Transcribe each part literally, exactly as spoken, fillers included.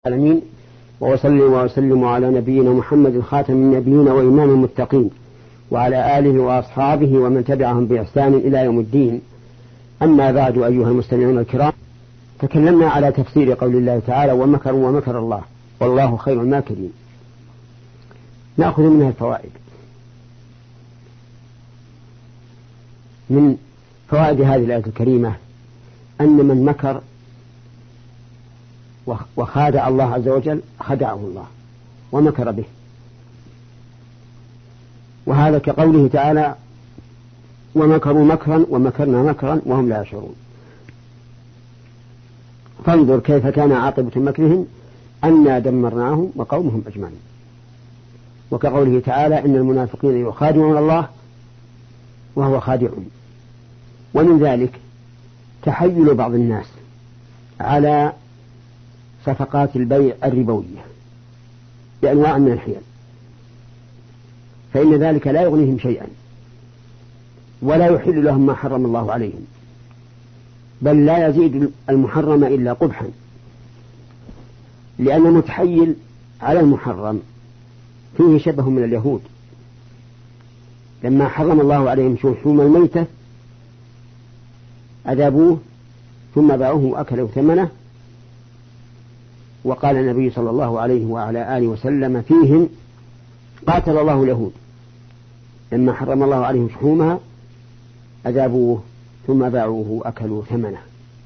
العالمين، وأصلي وأسلم على نبينا محمد خاتم النبيين وإمام المتقين، وعلى آله وأصحابه ومن تبعهم بإحسان إلى يوم الدين. أما بعد، أيها المستمعون الكرام، تكلمنا على تفسير قول الله تعالى: ومكروا ومكر الله والله خير الماكرين. نأخذ منها الفوائد. من فوائد هذه الآية الكريمة أن من مكر وخادع الله عز وجل خدعه الله ومكر به، وهذا كقوله تعالى: ومكروا مكرا ومكرنا مكرا وهم لا يشعرون. فانظر كيف كان عاقبة مكرهم أنا دمرناهم وقومهم أجمعين. وكقوله تعالى: إن المنافقين يخادعون الله وهو خادعهم. ومن ذلك تحيل بعض الناس على صفقات البيع الربوية بأنواع من الحيل، فإن ذلك لا يغنيهم شيئا ولا يحل لهم ما حرم الله عليهم، بل لا يزيد المحرم إلا قبحا، لأن المتحيل على المحرم فيه شبه من اليهود لما حرم الله عليهم شحوم الميتة أذابوه ثم باعوه وأكلوا ثمنه. وقال النبي صلى الله عليه وعلى آله وسلم فيهم: قاتل الله اليهود لما حرم الله عليهم شحومها أذابوه ثم باعوه وأكلوا ثمنه.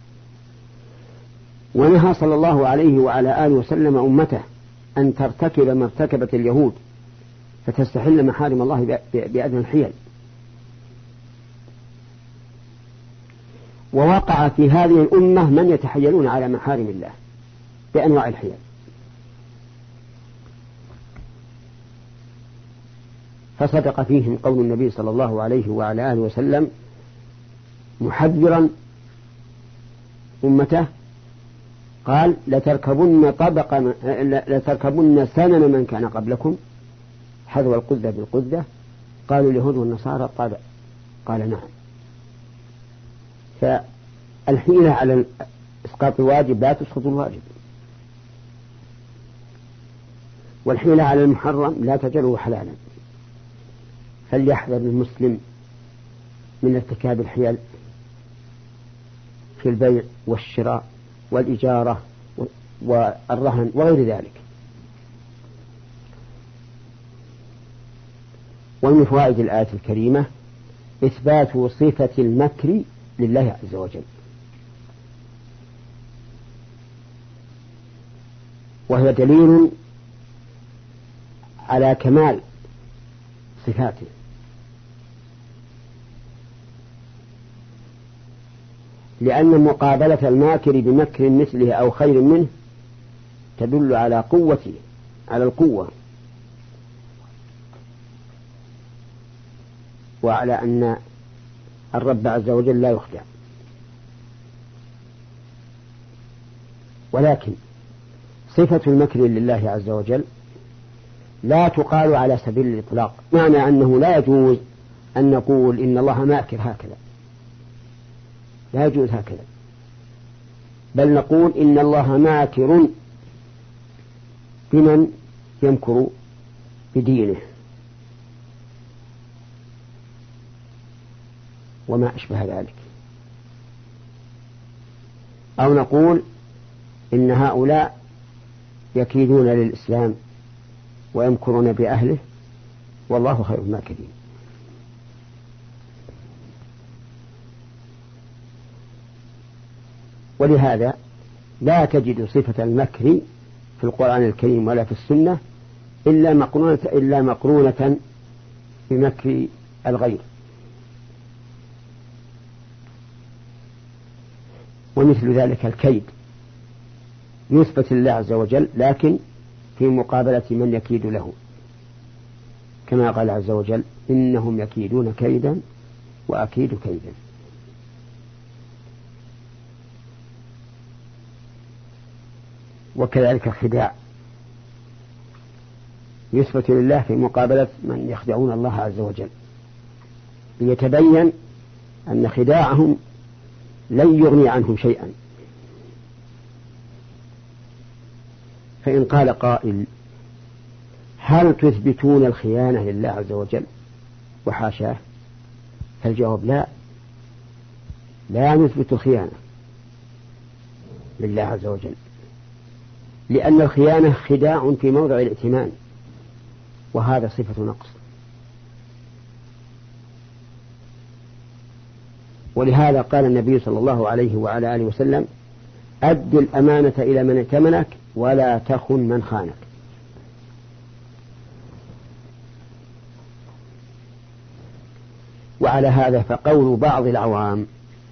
ونهى صلى الله عليه وعلى آله وسلم أمته أن ترتكب ما ارتكبت اليهود فتستحل محارم الله بأدنى الحيل. ووقع في هذه الأمة من يتحيلون على محارم الله بأنواع الحيل. فصدق فيهم قول النبي صلى الله عليه وعلى آله وسلم محذرا أمته، قال: لتركبن طبق لتركبن سنن من كان قبلكم حذو القذة بالقذة. قالوا اليهود والنصارى قال قال نعم. فالحيلة على إسقاط الواجب لا تسقط الواجب، والحيلة على المحرم لا تجعله حلالا. فليحذر المسلم من ارتكاب الحيل في البيع والشراء والإجارة والرهن وغير ذلك. ومن فوائد الآية الكريمة إثبات صفة المكر لله عز وجل، وهي دليل على كمال صفاته، لأن مقابلة الماكر بمكر مثله أو خير منه تدل على قوته على القوة، وعلى أن الرب عز وجل لا يخدع. ولكن صفة المكر لله عز وجل لا تقال على سبيل الإطلاق، معنى أنه لا يجوز أن نقول إن الله ماكر هكذا، لا يجوز هكذا، بل نقول إن الله ماكر بمن يمكر بدينه وما أشبه ذلك. أو نقول إن هؤلاء يكيدون للإسلام ويمكرون بأهله والله خير الماكرين. ولهذا لا تجد صفة المكر في القرآن الكريم ولا في السنة إلا مقرونة, إلا مقرونة بمكر الغير. ومثل ذلك الكيد يثبت لله عز وجل، لكن في مقابلة من يكيد له، كما قال عز وجل: إنهم يكيدون كيدا وأكيد كيدا. وكذلك الخداع يثبت لله في مقابلة من يخدعون الله عز وجل، ليتبين أن خداعهم لن يغني عنهم شيئا. فإن قال قائل هل تثبتون الخيانة لله عز وجل وحاشاه؟ فالجواب لا، لا نثبت الخيانة لله عز وجل، لأن الخيانة خداع في موضع الائتمان، وهذا صفة نقص. ولهذا قال النبي صلى الله عليه وعلى آله وسلم أد الأمانة إلى من ائتمنك ولا تخن من خانك. وعلى هذا فقول بعض العوام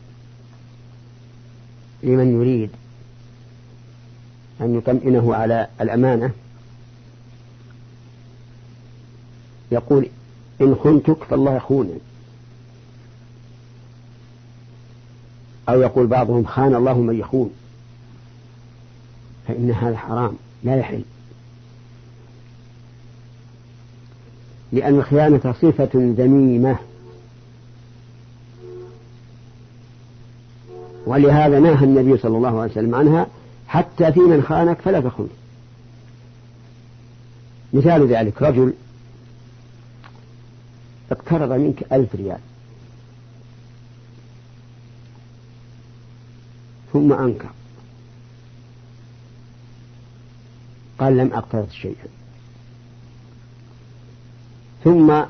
لمن يريد أن يطمئنه على الأمانة يقول إن خنتك فالله يخونني، أو يقول بعضهم خان الله من يخون، فإن هذا حرام لا يحل، لأن الخيانة صفة ذميمة، ولهذا نهى النبي صلى الله عليه وسلم عنها حتى في من خانك فلا تخونه. مثال ذلك رجل اقترض منك ألف ريال ثم أنكر، قال لم أقترض شيئا، ثم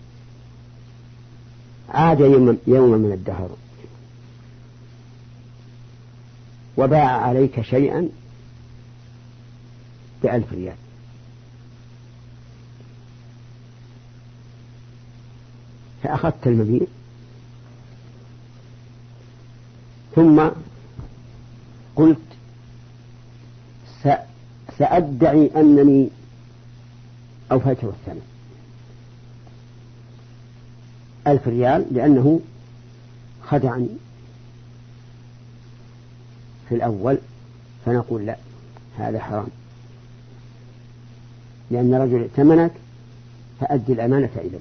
عاد يوما من الدهر وباع عليك شيئا بألف ريال، فأخذت المبيع ثم قلت سأدعي أنني أوفيته الثمن ألف ريال لأنه خدعني في الأول، فنقول لا، هذا حرام، لأن رجل ائتمنك فأدي الأمانة إليه.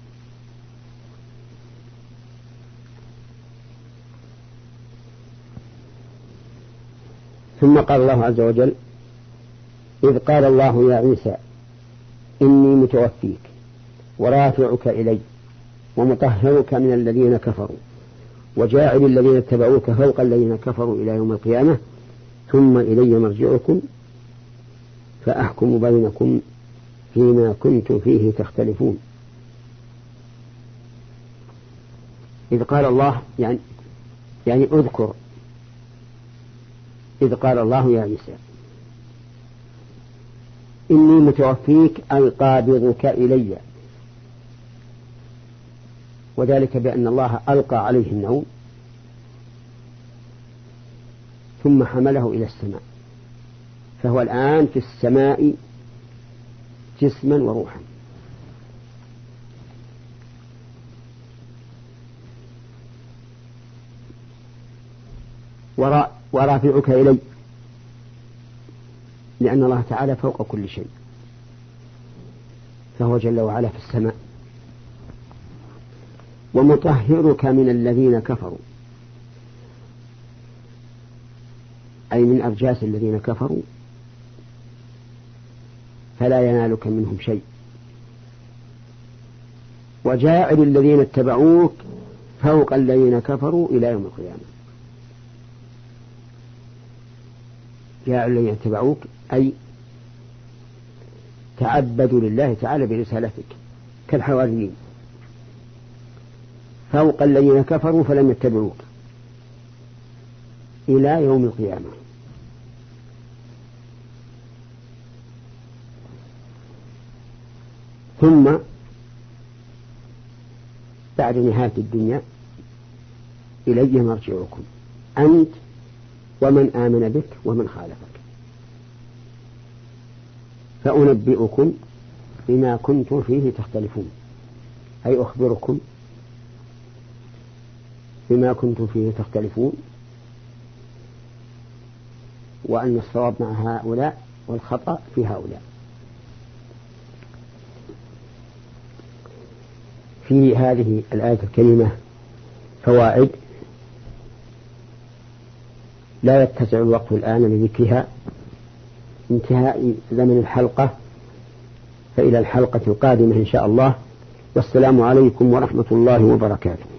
ثم قال الله عز وجل إذ قال الله يا عيسى إني متوفيك ورافعك إلي ومطهرك من الذين كفروا وجاعل الذين اتبعوك فوق الذين كفروا إلى يوم القيامة ثم إلي مرجعكم فأحكم بينكم فيما كنتم فيه تختلفون. إذ قال الله يعني, يعني أذكر إذ قال الله يا عيسى إني متوفيك أي قابضك إلي، وذلك بأن الله ألقى عليه النوم ثم حمله إلى السماء، فهو الآن في السماء جسما وروحا. ورافعك إلي لأن الله تعالى فوق كل شيء، فهو جل وعلا في السماء. ومطهرك من الذين كفروا أي من أرجاس الذين كفروا فلا ينالك منهم شيء. وجاعل الذين اتبعوك فوق الذين كفروا إلى يوم القيامة. جاعل الذين اتبعوك أي تعبدوا لله تعالى برسالتك كالحواريين، فوق الذين كفروا فلم يتبعوك إلى يوم القيامة. ثم بعد نهاية الدنيا إلي مرجعكم أنت ومن آمن بك ومن خالفك فأنبئكم بما كنتم فيه تختلفون، أي أخبركم بما كنتم فيه تختلفون، وأن الصواب مع هؤلاء والخطأ في هؤلاء. في هذه الآية الكريمة فوائد لا يتسع الوقت الآن لذكرها، انتهاء زمن الحلقة، فإلى الحلقة القادمة إن شاء الله، والسلام عليكم ورحمة الله وبركاته.